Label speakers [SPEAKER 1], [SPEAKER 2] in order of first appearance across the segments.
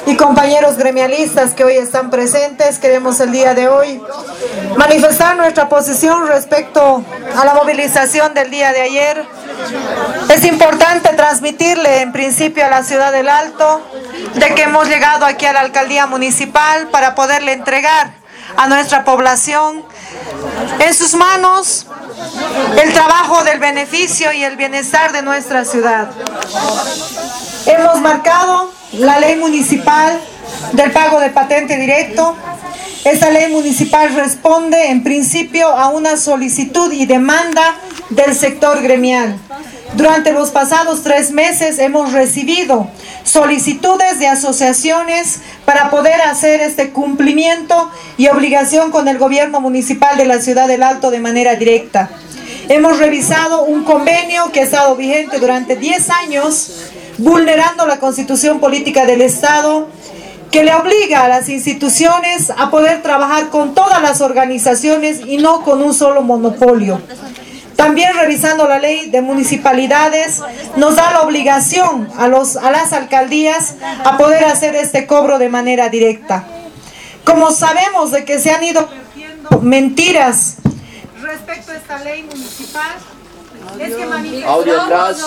[SPEAKER 1] y compañeros gremialistas que hoy están presentes, queremos el día de hoy manifestar nuestra posición respecto a la movilización del día de ayer. Es importante transmitirle en principio a la ciudad del Alto de que hemos llegado aquí a la alcaldía municipal para poderle entregar a nuestra población en sus manos el trabajo del beneficio y el bienestar de nuestra ciudad. Hemos marcado la ley municipal del pago de patente directo. Esta ley municipal responde en principio a una solicitud y demanda del sector gremial. Durante los pasados 3 meses hemos recibido solicitudes de asociaciones para poder hacer este cumplimiento y obligación con el gobierno municipal de la ciudad del Alto de manera directa. Hemos revisado un convenio que ha estado vigente durante 10 años, vulnerando la Constitución Política del Estado, que le obliga a las instituciones a poder trabajar con todas las organizaciones y no con un solo monopolio. También revisando la ley de municipalidades, nos da la obligación a las alcaldías a poder hacer este cobro de manera directa. Como sabemos de que se han ido mentiras respecto a esta ley municipal, es que manifestamos.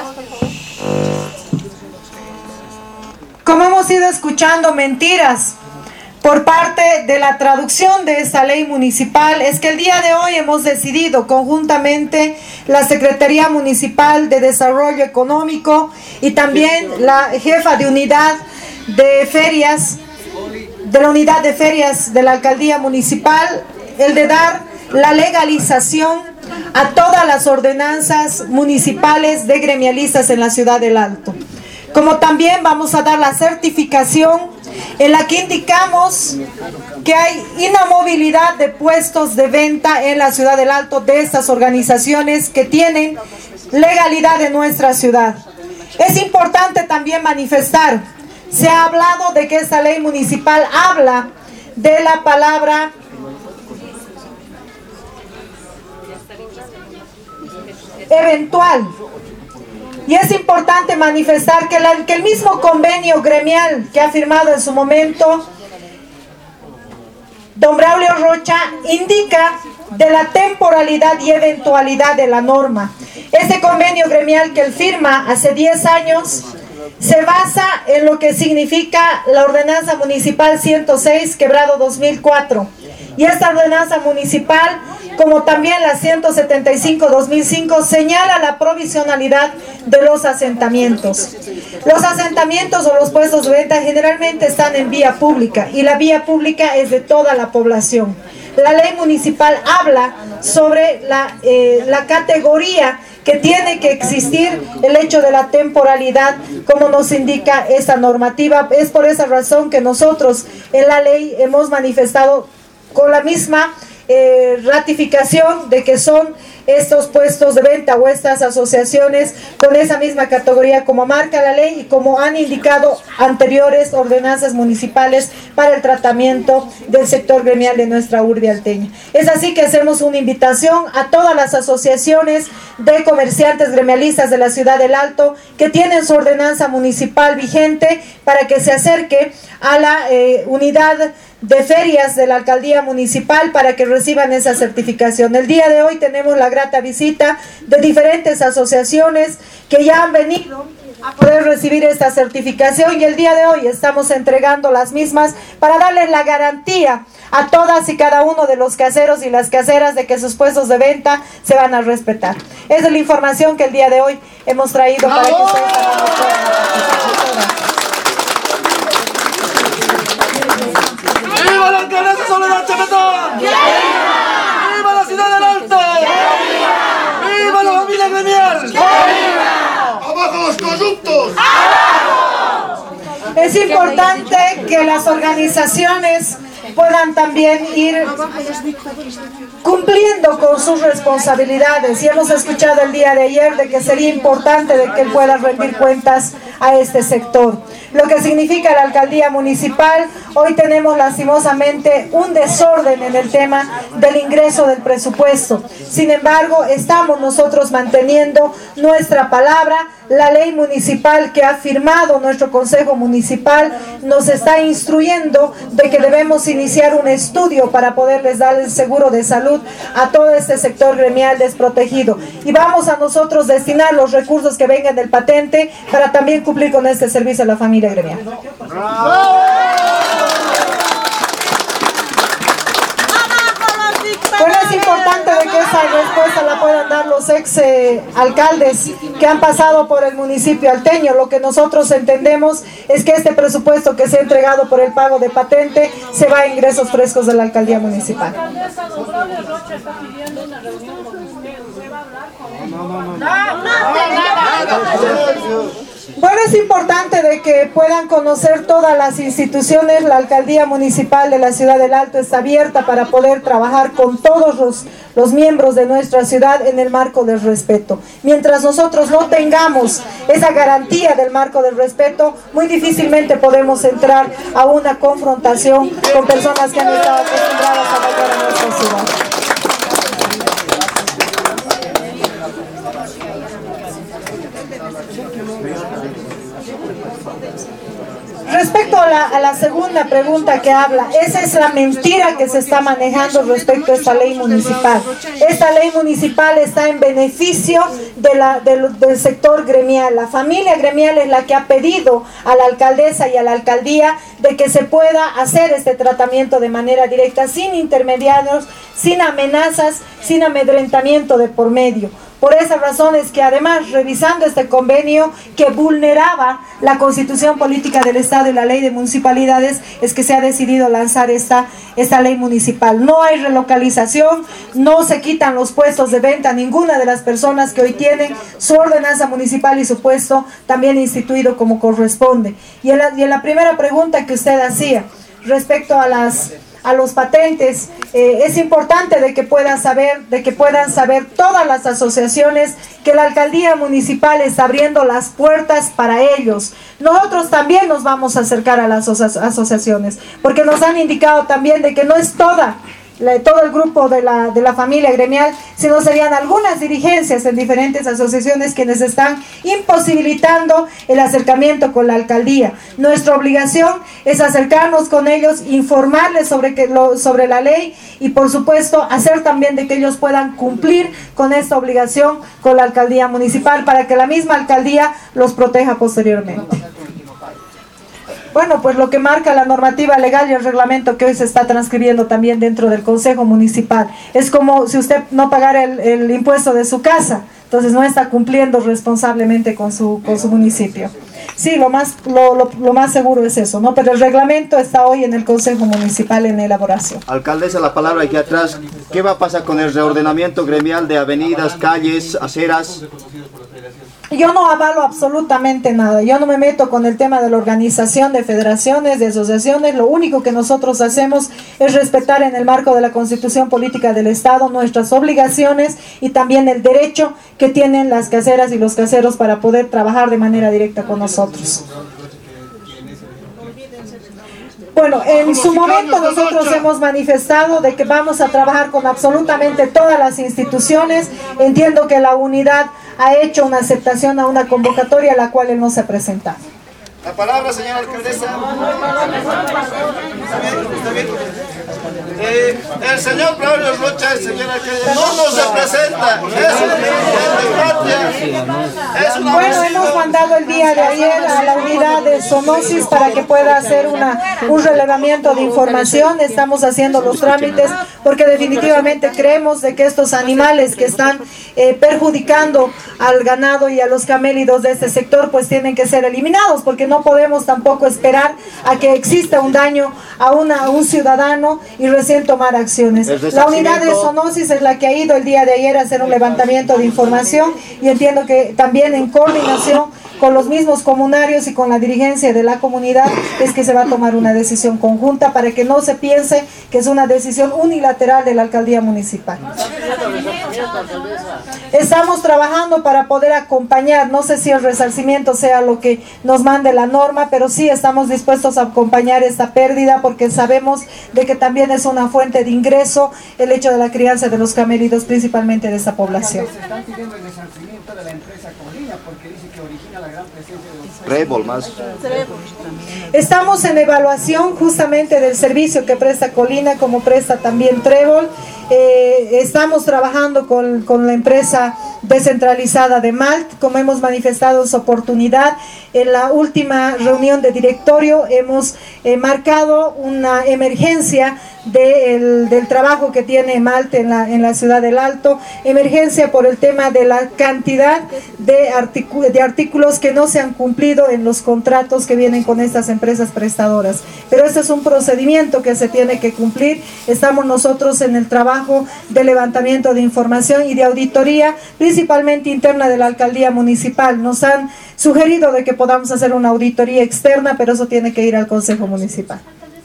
[SPEAKER 1] Como hemos ido escuchando mentiras por parte de la traducción de esta ley municipal, es que el día de hoy hemos decidido conjuntamente la Secretaría Municipal de Desarrollo Económico y también la jefa de unidad de ferias, de la unidad de ferias de la alcaldía municipal, el de dar la legalización a todas las ordenanzas municipales de gremialistas en la ciudad del Alto. Como también vamos a dar la certificación en la que indicamos que hay inamovilidad de puestos de venta en la ciudad del Alto de estas organizaciones que tienen legalidad en nuestra ciudad. Es importante también manifestar, se ha hablado de que esta ley municipal habla de la palabra eventual. Y es importante manifestar que el mismo convenio gremial que ha firmado en su momento don Braulio Rocha indica de la temporalidad y eventualidad de la norma. Este convenio gremial que él firma hace 10 años se basa en lo que significa la ordenanza municipal 106 quebrado 2004. Y esta ordenanza municipal, como también la 175-2005, señala la provisionalidad de los asentamientos. Los asentamientos o los puestos de venta generalmente están en vía pública y la vía pública es de toda la población. La ley municipal habla sobre la categoría que tiene que existir el hecho de la temporalidad, como nos indica esta normativa. Es por esa razón que nosotros en la ley hemos manifestado con la misma ratificación de que son estos puestos de venta o estas asociaciones con esa misma categoría como marca la ley y como han indicado anteriores ordenanzas municipales para el tratamiento del sector gremial de nuestra urbe alteña. Es así que hacemos una invitación a todas las asociaciones de comerciantes gremialistas de la ciudad del Alto que tienen su ordenanza municipal vigente para que se acerque a la unidad de ferias de la alcaldía municipal para que reciban esa certificación. El día de hoy tenemos la grata visita de diferentes asociaciones que ya han venido a poder recibir esta certificación y el día de hoy estamos entregando las mismas para darles la garantía a todas y cada uno de los caseros y las caseras de que sus puestos de venta se van a respetar. Esa es la información que el día de hoy hemos traído para que ustedes
[SPEAKER 2] ¡Viva la alcaldesa Soledad Chapetón! ¡Viva la ciudad del Alto! ¡Viva la familia gremial! ¡Viva! ¡Abajo los corruptos!
[SPEAKER 1] Es importante que las organizaciones puedan también ir cumpliendo con sus responsabilidades y hemos escuchado el día de ayer de que sería importante de que él pueda rendir cuentas a este sector. Lo que significa la alcaldía municipal hoy tenemos lastimosamente un desorden en el tema del ingreso del presupuesto. Sin embargo, estamos nosotros manteniendo nuestra palabra. La ley municipal que ha firmado nuestro Consejo Municipal nos está instruyendo de que debemos iniciar un estudio para poderles dar el seguro de salud a todo este sector gremial desprotegido. Y vamos a nosotros destinar los recursos que vengan del patente para también cumplir con este servicio a la familia gremial. Bueno, es importante de que esa respuesta la puedan dar los ex alcaldes que han pasado por el municipio alteño. Lo que nosotros entendemos es que este presupuesto que se ha entregado por el pago de patente se va a ingresos frescos de la alcaldía municipal. Bueno, es importante de que puedan conocer todas las instituciones. La alcaldía municipal de la ciudad del Alto está abierta para poder trabajar con todos los miembros de nuestra ciudad en el marco del respeto. Mientras nosotros no tengamos esa garantía del marco del respeto, muy difícilmente podemos entrar a una confrontación con personas que han estado acostumbradas a volver a nuestra ciudad. Respecto a la segunda pregunta que habla, esa es la mentira que se está manejando respecto a esta ley municipal. Esta ley municipal está en beneficio del sector gremial. La familia gremial es la que ha pedido a la alcaldesa y a la alcaldía de que se pueda hacer este tratamiento de manera directa, sin intermediarios, sin amenazas, sin amedrentamiento de por medio. Por esa razón es que además, revisando este convenio que vulneraba la Constitución Política del Estado y la Ley de Municipalidades, es que se ha decidido lanzar esta ley municipal. No hay relocalización, no se quitan los puestos de venta a ninguna de las personas que hoy tienen su ordenanza municipal y su puesto también instituido como corresponde. Y en la primera pregunta que usted hacía respecto a los patentes, es importante de que puedan saber todas las asociaciones que la alcaldía municipal está abriendo las puertas para ellos. Nosotros también nos vamos a acercar a las asociaciones, porque nos han indicado también de que no es todo el grupo de la familia gremial, sino serían algunas dirigencias en diferentes asociaciones quienes están imposibilitando el acercamiento con la alcaldía. Nuestra obligación es acercarnos con ellos, informarles sobre la ley y por supuesto hacer también de que ellos puedan cumplir con esta obligación con la alcaldía municipal para que la misma alcaldía los proteja posteriormente. Bueno, pues lo que marca la normativa legal y el reglamento que hoy se está transcribiendo también dentro del Consejo Municipal. Es como si usted no pagara el impuesto de su casa, entonces no está cumpliendo responsablemente con su municipio. Sí, lo más seguro es eso, ¿no? Pero el reglamento está hoy en el Consejo Municipal en elaboración.
[SPEAKER 3] Alcaldesa, la palabra aquí atrás. ¿Qué va a pasar con el reordenamiento gremial de avenidas, calles, aceras?
[SPEAKER 1] Yo no avalo absolutamente nada, yo no me meto con el tema de la organización de federaciones, de asociaciones. Lo único que nosotros hacemos es respetar en el marco de la Constitución Política del Estado nuestras obligaciones y también el derecho que tienen las caseras y los caseros para poder trabajar de manera directa con nosotros. Bueno, en su momento nosotros hemos manifestado de que vamos a trabajar con absolutamente todas las instituciones. Entiendo que la unidad ha hecho una aceptación a una convocatoria a la cual él no se ha presentado.
[SPEAKER 2] La palabra, señora alcaldesa. ¿Está bien? El señor Braulio Rocha, señora alcaldesa, no nos representa.
[SPEAKER 1] Bueno, hemos mandado el día de ayer a la unidad de Zoonosis para que pueda hacer un relevamiento de información. Estamos haciendo los trámites porque definitivamente creemos de que estos animales que están perjudicando al ganado y a los camélidos de este sector pues tienen que ser eliminados, porque no podemos tampoco esperar a que exista un daño a un ciudadano y recién tomar acciones. La unidad de Zoonosis es la que ha ido el día de ayer a hacer un levantamiento de información y entiendo que también en coordinación con los mismos comunarios y con la dirigencia de la comunidad es que se va a tomar una decisión conjunta para que no se piense que es una decisión unilateral de la alcaldía municipal. Estamos trabajando para poder acompañar, no sé si el resarcimiento sea lo que nos mande la norma, pero sí estamos dispuestos a acompañar esta pérdida porque sabemos de que también es una fuente de ingreso el hecho de la crianza de los camélidos, principalmente de esta población.
[SPEAKER 4] Se están pidiendo el resarcimiento de la empresa Colina porque dice que origina la gran presencia de los...
[SPEAKER 3] Trébol más.
[SPEAKER 1] Estamos en evaluación justamente del servicio que presta Colina como presta también Trébol. Estamos trabajando con la empresa descentralizada de Malt, como hemos manifestado en su oportunidad. En la última reunión de directorio hemos marcado una emergencia del trabajo que tiene Malt en la ciudad del Alto, emergencia por el tema de la cantidad de artículos que no se han cumplido en los contratos que vienen con estas empresas prestadoras. Pero este es un procedimiento que se tiene que cumplir. Estamos nosotros en el trabajo de levantamiento de información y de auditoría, principalmente interna de la alcaldía municipal. Nos han sugerido de que podamos hacer una auditoría externa, pero eso tiene que ir al Consejo Municipal.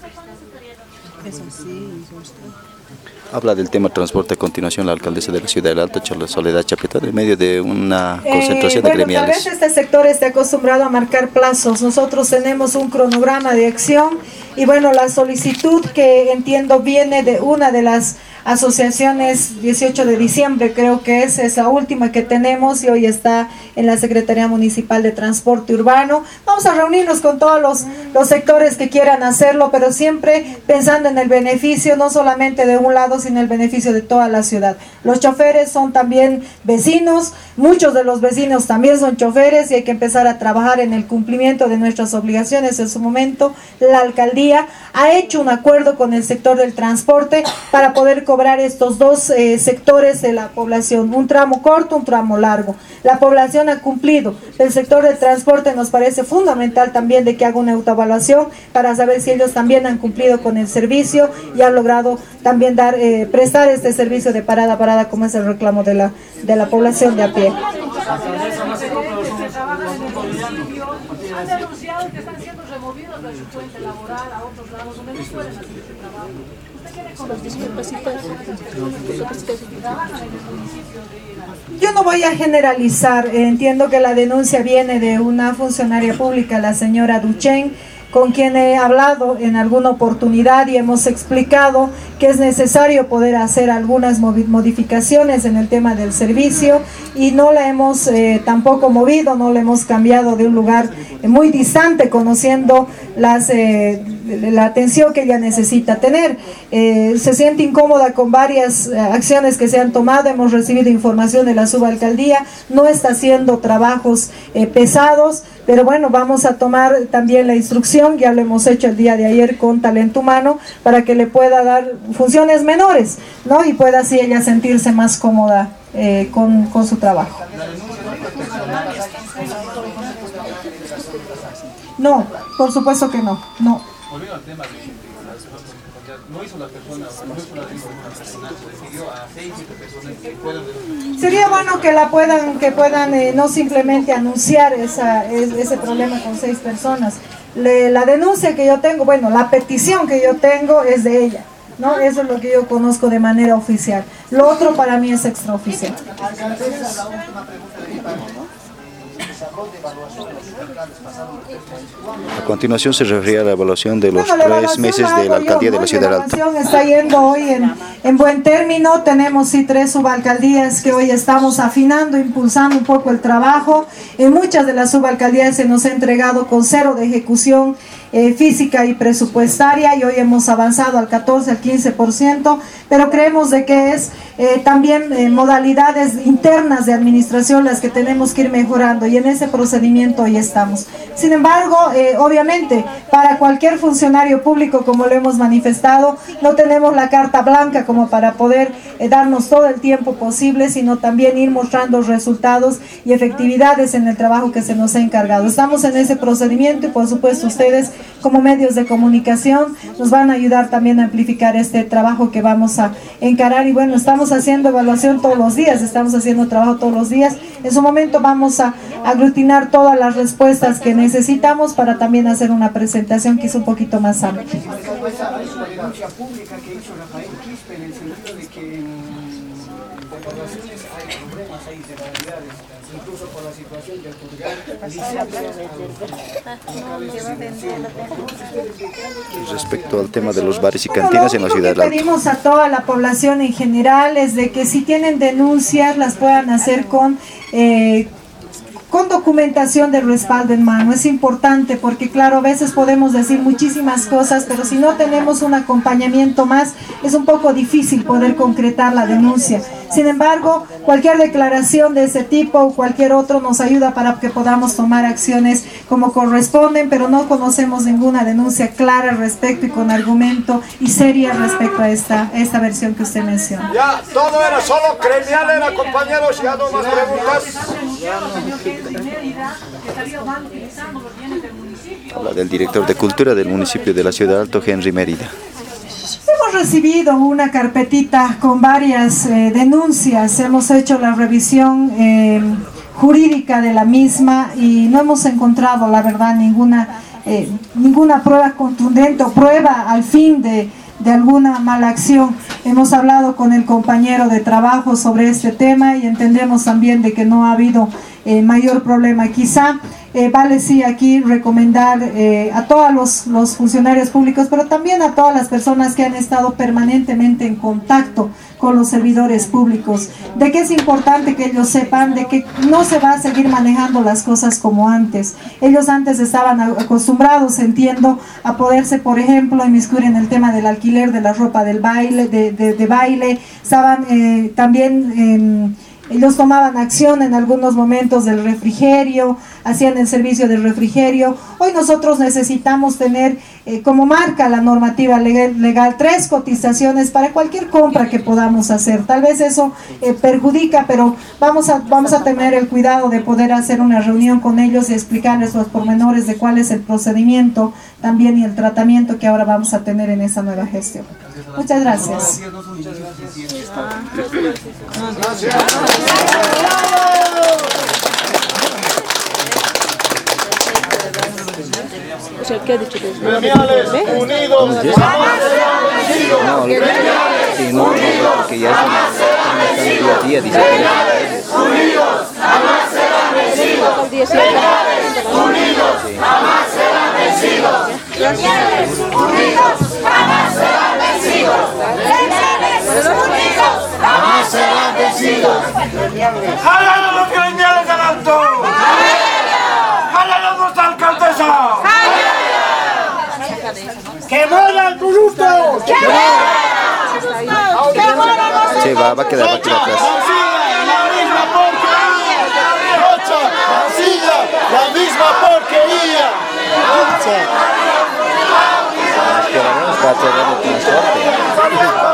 [SPEAKER 5] Habla del tema transporte a continuación la alcaldesa de la ciudad del Alto, Soledad Chapeta, en medio de una concentración de gremiales.
[SPEAKER 1] Tal vez este sector esté acostumbrado a marcar plazos. Nosotros tenemos un cronograma de acción y bueno, la solicitud que entiendo viene de una de las asociaciones, 18 de diciembre creo que es la última que tenemos y hoy está en la Secretaría Municipal de Transporte Urbano. Vamos a reunirnos con todos los sectores que quieran hacerlo, pero siempre pensando en el beneficio, no solamente de un lado, sino el beneficio de toda la ciudad. Los choferes son también vecinos, muchos de los vecinos también son choferes y hay que empezar a trabajar en el cumplimiento de nuestras obligaciones. En su momento, la alcaldía ha hecho un acuerdo con el sector del transporte para poder cobrar estos dos sectores de la población, un tramo corto, un tramo largo. La población ha cumplido. El sector del transporte nos parece fundamental también de que haga una autoevaluación para saber si ellos también han cumplido con el servicio y han logrado también prestar este servicio de parada a parada como es el reclamo de la población de a pie.
[SPEAKER 6] Han denunciado que están siendo removidos de su fuente laboral a otros lados donde no pueden hacer ese trabajo. ¿Usted quiere
[SPEAKER 1] Yo no voy a generalizar, entiendo que la denuncia viene de una funcionaria pública, la señora Duchen, con quien he hablado en alguna oportunidad y hemos explicado que es necesario poder hacer algunas modificaciones en el tema del servicio y no la hemos tampoco movido, no la hemos cambiado de un lugar muy distante, conociendo la atención que ella necesita tener. Se siente incómoda con varias acciones que se han tomado, hemos recibido información de la subalcaldía, no está haciendo trabajos pesados, pero bueno, vamos a tomar también la instrucción, ya lo hemos hecho el día de ayer con Talento Humano, para que le pueda dar funciones menores, ¿no? Y pueda así ella sentirse más cómoda con su trabajo. No, por supuesto que no, no.
[SPEAKER 7] Volviendo al tema de no hizo las personas, no hizo la personal, se decidió a 6, 7 personas que puedan...
[SPEAKER 1] Sería bueno que puedan no simplemente anunciar ese problema con 6 personas. La denuncia que yo tengo, bueno, la petición que yo tengo es de ella, ¿no? Eso es lo que yo conozco de manera oficial. Lo otro para mí es extraoficial.
[SPEAKER 5] A continuación se refería a la evaluación de los 3 meses de la alcaldía de la ciudad del Alto.
[SPEAKER 1] La evaluación está yendo hoy en buen término. Tenemos sí 3 subalcaldías que hoy estamos afinando, impulsando un poco el trabajo. En muchas de las subalcaldías se nos ha entregado con 0 de ejecución física y presupuestaria y hoy hemos avanzado al 14, al 15%, pero creemos de que es también modalidades internas de administración las que tenemos que ir mejorando y en ese procedimiento hoy estamos. Sin embargo, obviamente, para cualquier funcionario público, como lo hemos manifestado, no tenemos la carta blanca como para poder darnos todo el tiempo posible, sino también ir mostrando resultados y efectividades en el trabajo que se nos ha encargado. Estamos en ese procedimiento y por supuesto ustedes como medios de comunicación, nos van a ayudar también a amplificar este trabajo que vamos a encarar. Y bueno, estamos haciendo evaluación todos los días, estamos haciendo trabajo todos los días. En su momento vamos a aglutinar todas las respuestas que necesitamos para también hacer una presentación que es un poquito más amplia.
[SPEAKER 4] Esa denuncia pública que hizo Rafael Quispe en el sentido de que en poblaciones hay problemas, hay irregularidades, incluso por la situación de autoridad.
[SPEAKER 5] Respecto al tema de los bares y cantinas en la ciudad del Alto.
[SPEAKER 1] Pedimos a toda la población en general es de que si tienen denuncias las puedan hacer con documentación de respaldo en mano. Es importante porque claro, a veces podemos decir muchísimas cosas, pero si no tenemos un acompañamiento más, es un poco difícil poder concretar la denuncia. Sin embargo, cualquier declaración de ese tipo o cualquier otro nos ayuda para que podamos tomar acciones como corresponden, pero no conocemos ninguna denuncia clara al respecto y con argumento y seria respecto a esta versión que usted menciona.
[SPEAKER 2] Ya, todo era solo gremial, era compañeros, ya no más preguntas.
[SPEAKER 5] Habla del director de Cultura del municipio de la ciudad de Alto, Henry Mérida.
[SPEAKER 1] Hemos recibido una carpetita con varias denuncias, hemos hecho la revisión jurídica de la misma y no hemos encontrado, la verdad, ninguna prueba contundente o prueba al fin de alguna mala acción. Hemos hablado con el compañero de trabajo sobre este tema y entendemos también de que no ha habido mayor problema. Quizá vale sí aquí recomendar a todos los funcionarios públicos, pero también a todas las personas que han estado permanentemente en contacto con los servidores públicos, de que es importante que ellos sepan de que no se va a seguir manejando las cosas como antes. Ellos antes estaban acostumbrados, entiendo, a poderse, por ejemplo, inmiscuir en el tema del alquiler de la ropa del baile, de baile, estaban también ellos tomaban acción en algunos momentos del refrigerio, hacían el servicio del refrigerio. Hoy nosotros necesitamos tener como marca la normativa legal 3 cotizaciones para cualquier compra que podamos hacer. Tal vez eso perjudica, pero vamos a tener el cuidado de poder hacer una reunión con ellos y explicarles los pormenores de cuál es el procedimiento también y el tratamiento que ahora vamos a tener en esa nueva gestión. Muchas gracias.
[SPEAKER 2] Gremiales unidos jamás serán vencidos.
[SPEAKER 5] No, porque ya es un día, dice.
[SPEAKER 2] Gremiales unidos jamás serán vencidos. Gremiales unidos jamás serán vencidos. Gremiales unidos jamás serán vencidos. Gremiales unidos jamás serán vencidos. ¡Jálanos los gremiales del Alto! ¡Jálanos nuestra alcaldesa! ¡Que muera el corrupto! ¡Que muera!
[SPEAKER 5] Sí, va a quedar atrás.
[SPEAKER 2] La misma porquería! ¡Rocha! ¡Mancilla! ¡La misma porquería!
[SPEAKER 5] Para cerrar el transporte.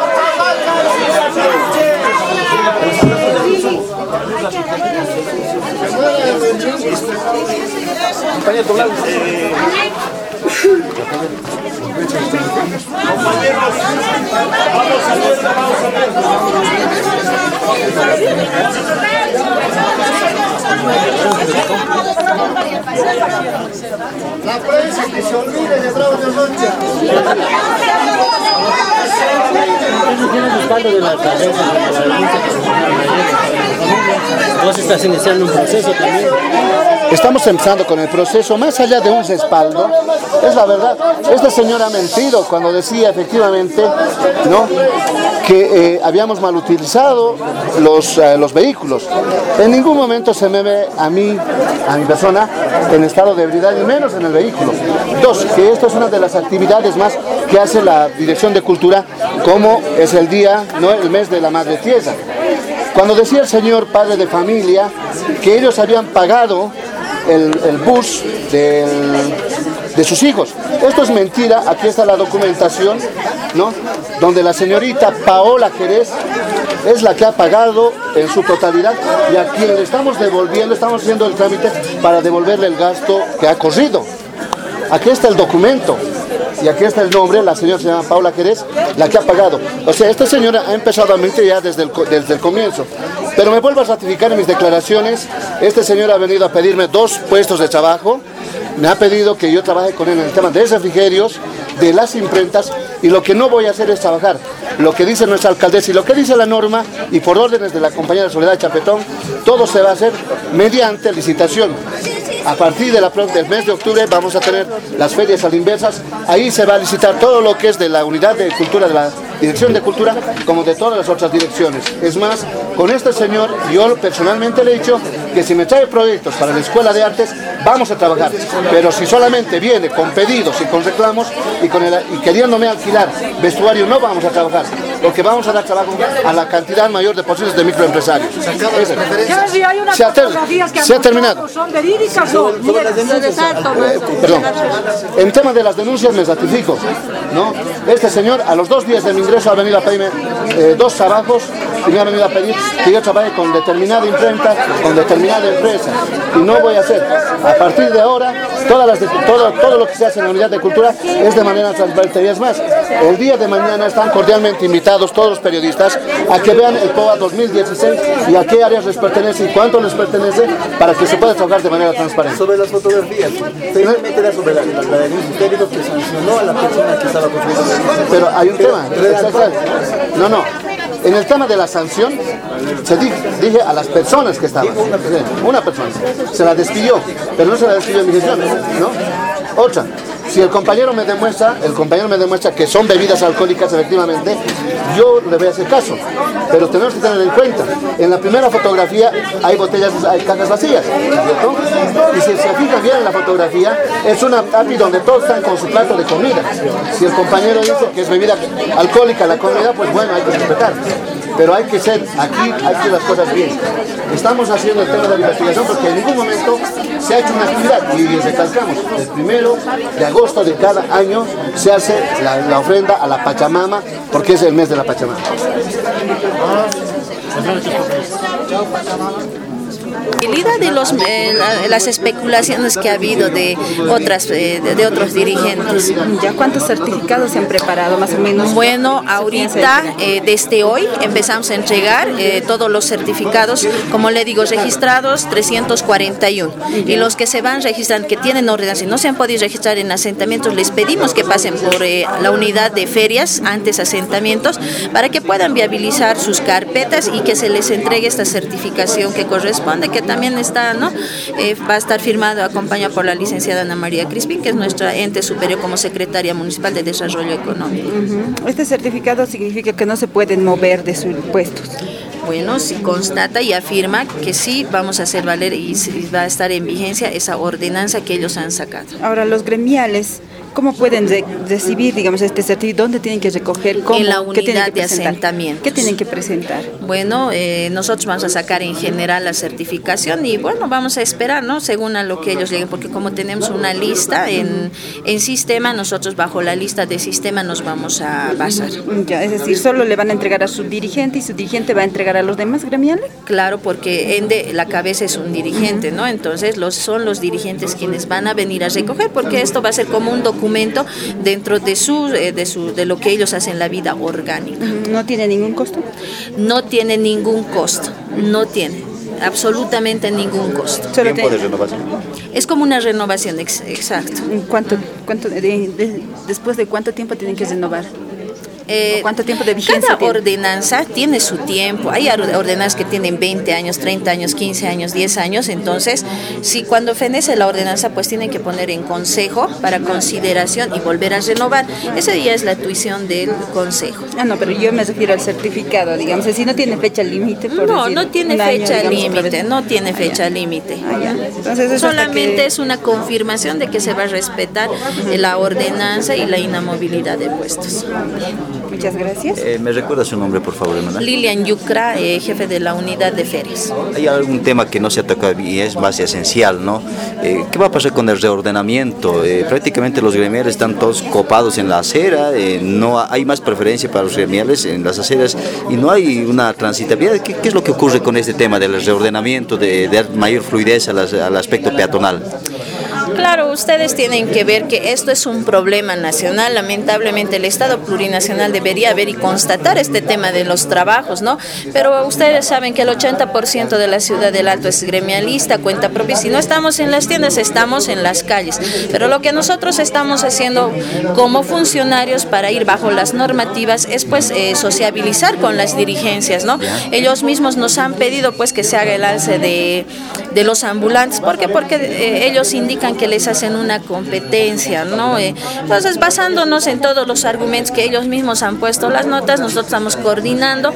[SPEAKER 2] Compañero, tu lado. Compañeros, vamos a ver. La prensa que se olvide de Bravo de Rocha.
[SPEAKER 8] De la cabeza, vos estás iniciando un proceso también.
[SPEAKER 9] Estamos empezando con el proceso, más allá de un respaldo, es la verdad. Esta señora ha mentido cuando decía efectivamente, ¿no?, que habíamos mal utilizado los vehículos. En ningún momento se me ve a mi persona en estado de ebriedad, y menos en el vehículo. Dos, que esto es una de las actividades más que hace la Dirección de Cultura, como es el día, ¿no?, el mes de la Madre Tierra. Cuando decía el señor padre de familia que ellos habían pagado el bus de sus hijos. Esto es mentira. Aquí está la documentación, ¿no?, donde la señorita Paola Jerez es la que ha pagado en su totalidad, y a quien le estamos devolviendo, estamos haciendo el trámite para devolverle el gasto que ha corrido. Aquí está el documento. Y aquí está el nombre, la señora se llama Paula Jerez, la que ha pagado. O sea, esta señora ha empezado a mentir ya desde el comienzo. Pero me vuelvo a ratificar en mis declaraciones. Este señor ha venido a pedirme 2 puestos de trabajo. Me ha pedido que yo trabaje con él en el tema de refrigerios, de las imprentas, y lo que no voy a hacer es trabajar lo que dice nuestra alcaldesa y lo que dice la norma, y por órdenes de la compañera Soledad Chapetón, todo se va a hacer mediante licitación. A partir del mes de octubre vamos a tener las ferias a la inversas. Ahí se va a licitar todo lo que es de la unidad de cultura, de la dirección de cultura, como de todas las otras direcciones. Es más, con este señor, yo personalmente le he dicho que si me trae proyectos para la Escuela de Artes, vamos a trabajar. Pero si solamente viene con pedidos y con reclamos y queriéndome alquilar vestuario, no vamos a trabajar. Porque vamos a dar trabajo a la cantidad mayor de posibles de microempresarios.
[SPEAKER 6] Hay unas fotografías que
[SPEAKER 9] se ha terminado.
[SPEAKER 6] ¿Son verídicas o?
[SPEAKER 9] Perdón. En tema de las denuncias me ratifico, ¿no? Este señor a los 2 días de mi ingreso ha venido a pedirme 2 trabajos y me ha venido a pedir que yo trabaje con determinada imprenta, con determinada empresa, y no voy a hacer. A partir de ahora, todo lo que se hace en la unidad de cultura es de manera transparente. Y es más, el día de mañana están cordialmente invitados todos los periodistas a que vean el POA 2016 y a qué áreas les pertenece y cuánto les pertenece, para que se pueda trabajar de manera transparente.
[SPEAKER 10] Sobre las fotografías, finalmente era sobre la denuncia. Usted dijo que sancionó a la persona que estaba construyendo.
[SPEAKER 9] Pero hay un tema. No. En el tema de la sanción, dije a las personas que estaban. Una persona. Se la despidió, pero no se la despidió en mi gestión, ¿no? Otra. Si el compañero me demuestra que son bebidas alcohólicas, efectivamente, yo le voy a hacer caso. Pero tenemos que tener en cuenta, en la primera fotografía hay cajas vacías, ¿cierto? Y si se fijan bien en la fotografía, es una API donde todos están con su plato de comida. Si el compañero dice que es bebida alcohólica la comida, pues bueno, hay que respetar. Pero hay que hacer las cosas bien. Estamos haciendo el tema de la investigación porque en ningún momento se ha hecho una actividad, y recalcamos, el 1 de agosto de cada año se hace la ofrenda a la Pachamama, porque es el mes de la Pachamama.
[SPEAKER 11] De las especulaciones que ha habido de otros dirigentes.
[SPEAKER 12] ¿Ya cuántos certificados se han preparado más o menos?
[SPEAKER 11] Bueno, ahorita desde hoy empezamos a entregar todos los certificados, como le digo, registrados 341, y los que se van registrando, que tienen ordenanza y no se han podido registrar en asentamientos, les pedimos que pasen por la unidad de ferias antes asentamientos para que puedan viabilizar sus carpetas y que se les entregue esta certificación que corresponde, que también está, ¿no? Va a estar firmado, acompañado por la licenciada Ana María Crispín, que es nuestra ente superior como secretaria municipal de Desarrollo Económico.
[SPEAKER 12] Este certificado significa que no se pueden mover de sus puestos.
[SPEAKER 11] Bueno, si constata y afirma que sí vamos a hacer valer y va a estar en vigencia esa ordenanza que ellos han sacado.
[SPEAKER 12] Ahora, los gremiales, ¿cómo pueden recibir, digamos, este certificado? ¿Dónde tienen que recoger? ¿Cómo?
[SPEAKER 11] En la unidad de asentamiento.
[SPEAKER 12] ¿Qué tienen que presentar?
[SPEAKER 11] Bueno, nosotros vamos a sacar en general la certificación y bueno, vamos a esperar, ¿no? Según a lo que ellos lleguen, porque como tenemos una lista en sistema, nosotros bajo la lista de sistema nos vamos a basar.
[SPEAKER 12] Ya, es decir, solo le van a entregar a su dirigente y su dirigente va a entregar a los demás gremiales.
[SPEAKER 11] Claro, porque la cabeza es un dirigente, ¿no? Entonces son los dirigentes quienes van a venir a recoger, porque esto va a ser como un documento dentro de lo que ellos hacen la vida orgánica.
[SPEAKER 12] ¿No tiene ningún costo?
[SPEAKER 11] No tiene ningún costo, no tiene absolutamente ningún costo.
[SPEAKER 5] ¿Tiempo de renovación?
[SPEAKER 11] Es como una renovación, exacto.
[SPEAKER 12] ¿Después de cuánto tiempo tienen que renovar? ¿Cuánto tiempo de vigencia
[SPEAKER 11] cada
[SPEAKER 12] tiene?
[SPEAKER 11] ordenanza tiene su tiempo. Hay ordenanzas que tienen 20 años, 30 años, 15 años, 10 años. Entonces, si cuando fenece la ordenanza, pues tienen que poner en consejo para consideración y volver a renovar. Esa ya es la tuición del consejo.
[SPEAKER 12] No, pero yo me refiero al certificado, digamos. Si no tiene fecha límite.
[SPEAKER 11] No tiene fecha límite, no tiene fecha límite.
[SPEAKER 12] Entonces,
[SPEAKER 11] solamente es una confirmación de que se va a respetar la ordenanza y la inamovilidad de puestos.
[SPEAKER 12] Muchas gracias.
[SPEAKER 5] ¿Me recuerda su nombre, por favor, hermana?
[SPEAKER 11] Lilian Yucra, jefe de la unidad de ferias.
[SPEAKER 5] Hay algún tema que no se ha tocado y es más esencial, ¿no? ¿Qué va a pasar con el reordenamiento? Prácticamente los gremiales están todos copados en la acera, no hay más preferencia para los gremiales en las aceras y no hay una transitabilidad. ¿Qué es lo que ocurre con este tema del reordenamiento, de dar mayor fluidez al aspecto peatonal?
[SPEAKER 11] Claro, ustedes tienen que ver que esto es un problema nacional. Lamentablemente el Estado plurinacional debería ver y constatar este tema de los trabajos, ¿no? Pero ustedes saben que el 80% de la ciudad del Alto es gremialista, cuenta propia. Si no estamos en las tiendas, estamos en las calles. Pero lo que nosotros estamos haciendo como funcionarios para ir bajo las normativas es pues sociabilizar con las dirigencias, ¿no? Ellos mismos nos han pedido pues que se haga el alce de los ambulantes. ¿Por qué? Porque ellos indican que les hacen una competencia, ¿no? Entonces, basándonos en todos los argumentos que ellos mismos han puesto las notas, nosotros estamos coordinando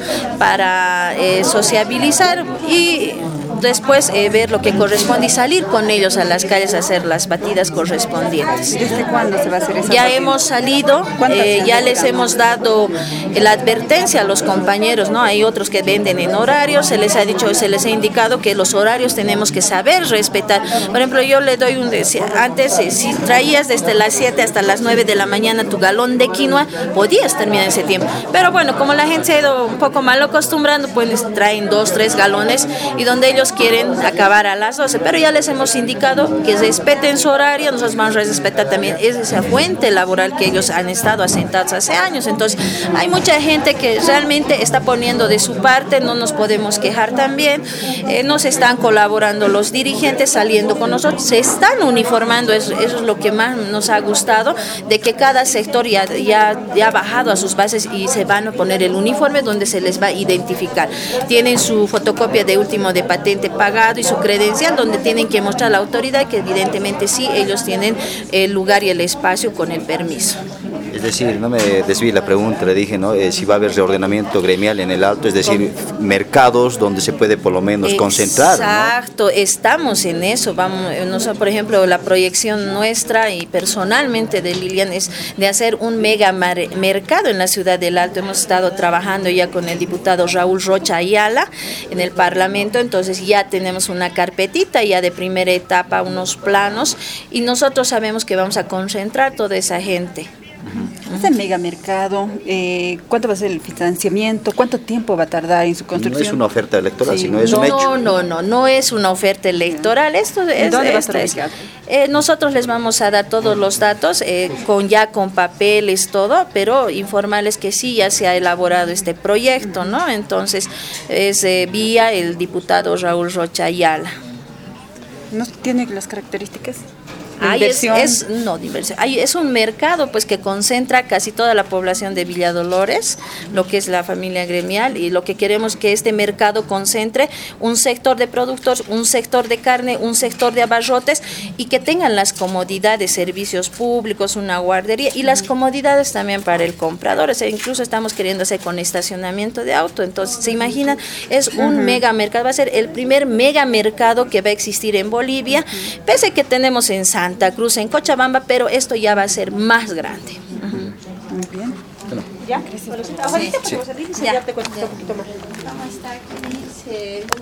[SPEAKER 11] para sociabilizar y después ver lo que corresponde y salir con ellos a las calles a hacer las batidas correspondientes.
[SPEAKER 12] ¿Desde cuándo se va a hacer esa
[SPEAKER 11] Ya
[SPEAKER 12] batida?
[SPEAKER 11] hemos salido, ya les hemos dado la advertencia a los compañeros, ¿no? Hay otros que venden en horarios, se les ha dicho, se les ha indicado que los horarios tenemos que saber respetar. Por ejemplo, yo le doy antes, si traías desde las 7 hasta las 9 de la mañana tu galón de quinoa, podías terminar ese tiempo. Pero bueno, como la gente se ha ido un poco mal acostumbrando, pues traen 2, 3 galones y donde ellos quieren acabar a las 12, pero ya les hemos indicado que respeten su horario, nosotros vamos a respetar también esa fuente laboral que ellos han estado asentados hace años. Entonces hay mucha gente que realmente está poniendo de su parte, no nos podemos quejar también, nos están colaborando los dirigentes, saliendo con nosotros, se están uniformando, eso es lo que más nos ha gustado, de que cada sector ya ha bajado a sus bases y se van a poner el uniforme donde se les va a identificar. Tienen su fotocopia de último de patente pagado y su credencial donde tienen que mostrar a la autoridad que evidentemente sí, ellos tienen el lugar y el espacio con el permiso.
[SPEAKER 5] Es decir, no me desvíe la pregunta, le dije, ¿no? Si va a haber reordenamiento gremial en el Alto, es decir, mercados donde se puede por lo menos concentrar, ¿no?
[SPEAKER 11] Exacto, estamos en eso. Por ejemplo, la proyección nuestra y personalmente de Lilian es de hacer un mega mercado en la ciudad del Alto. Hemos estado trabajando ya con el diputado Raúl Rocha Ayala en el Parlamento, entonces ya tenemos una carpetita ya de primera etapa, unos planos, y nosotros sabemos que vamos a concentrar toda esa gente.
[SPEAKER 12] Este megamercado, ¿cuánto va a ser el financiamiento? ¿Cuánto tiempo va a tardar en su construcción?
[SPEAKER 5] No es una oferta electoral,
[SPEAKER 12] Sí.
[SPEAKER 5] sino es un hecho.
[SPEAKER 11] No es una oferta electoral. Esto es,
[SPEAKER 12] ¿Dónde va a estar ubicado?
[SPEAKER 11] Nosotros les vamos a dar todos los datos, con papeles, todo, pero informarles que sí, ya se ha elaborado este proyecto, ¿no? Entonces, es vía el diputado Raúl Rocha Ayala.
[SPEAKER 12] ¿No tiene las características?
[SPEAKER 11] Es un mercado pues que concentra casi toda la población de Villa Dolores, lo que es la familia gremial, y lo que queremos que este mercado concentre un sector de productos, un sector de carne, un sector de abarrotes, y que tengan las comodidades, servicios públicos, una guardería y las comodidades también para el comprador. O sea, incluso estamos queriendo hacer con estacionamiento de auto. Entonces, ¿se imaginan? Es un mega mercado, va a ser el primer mega mercado que va a existir en Bolivia, pese a que tenemos en Santa Cruz, en Cochabamba, pero esto ya va a ser más grande.
[SPEAKER 12] Muy bien.
[SPEAKER 6] ¿Ya? Ahorita podemos salir y ya te cuento un poquito más.
[SPEAKER 11] ¿Cómo está aquí?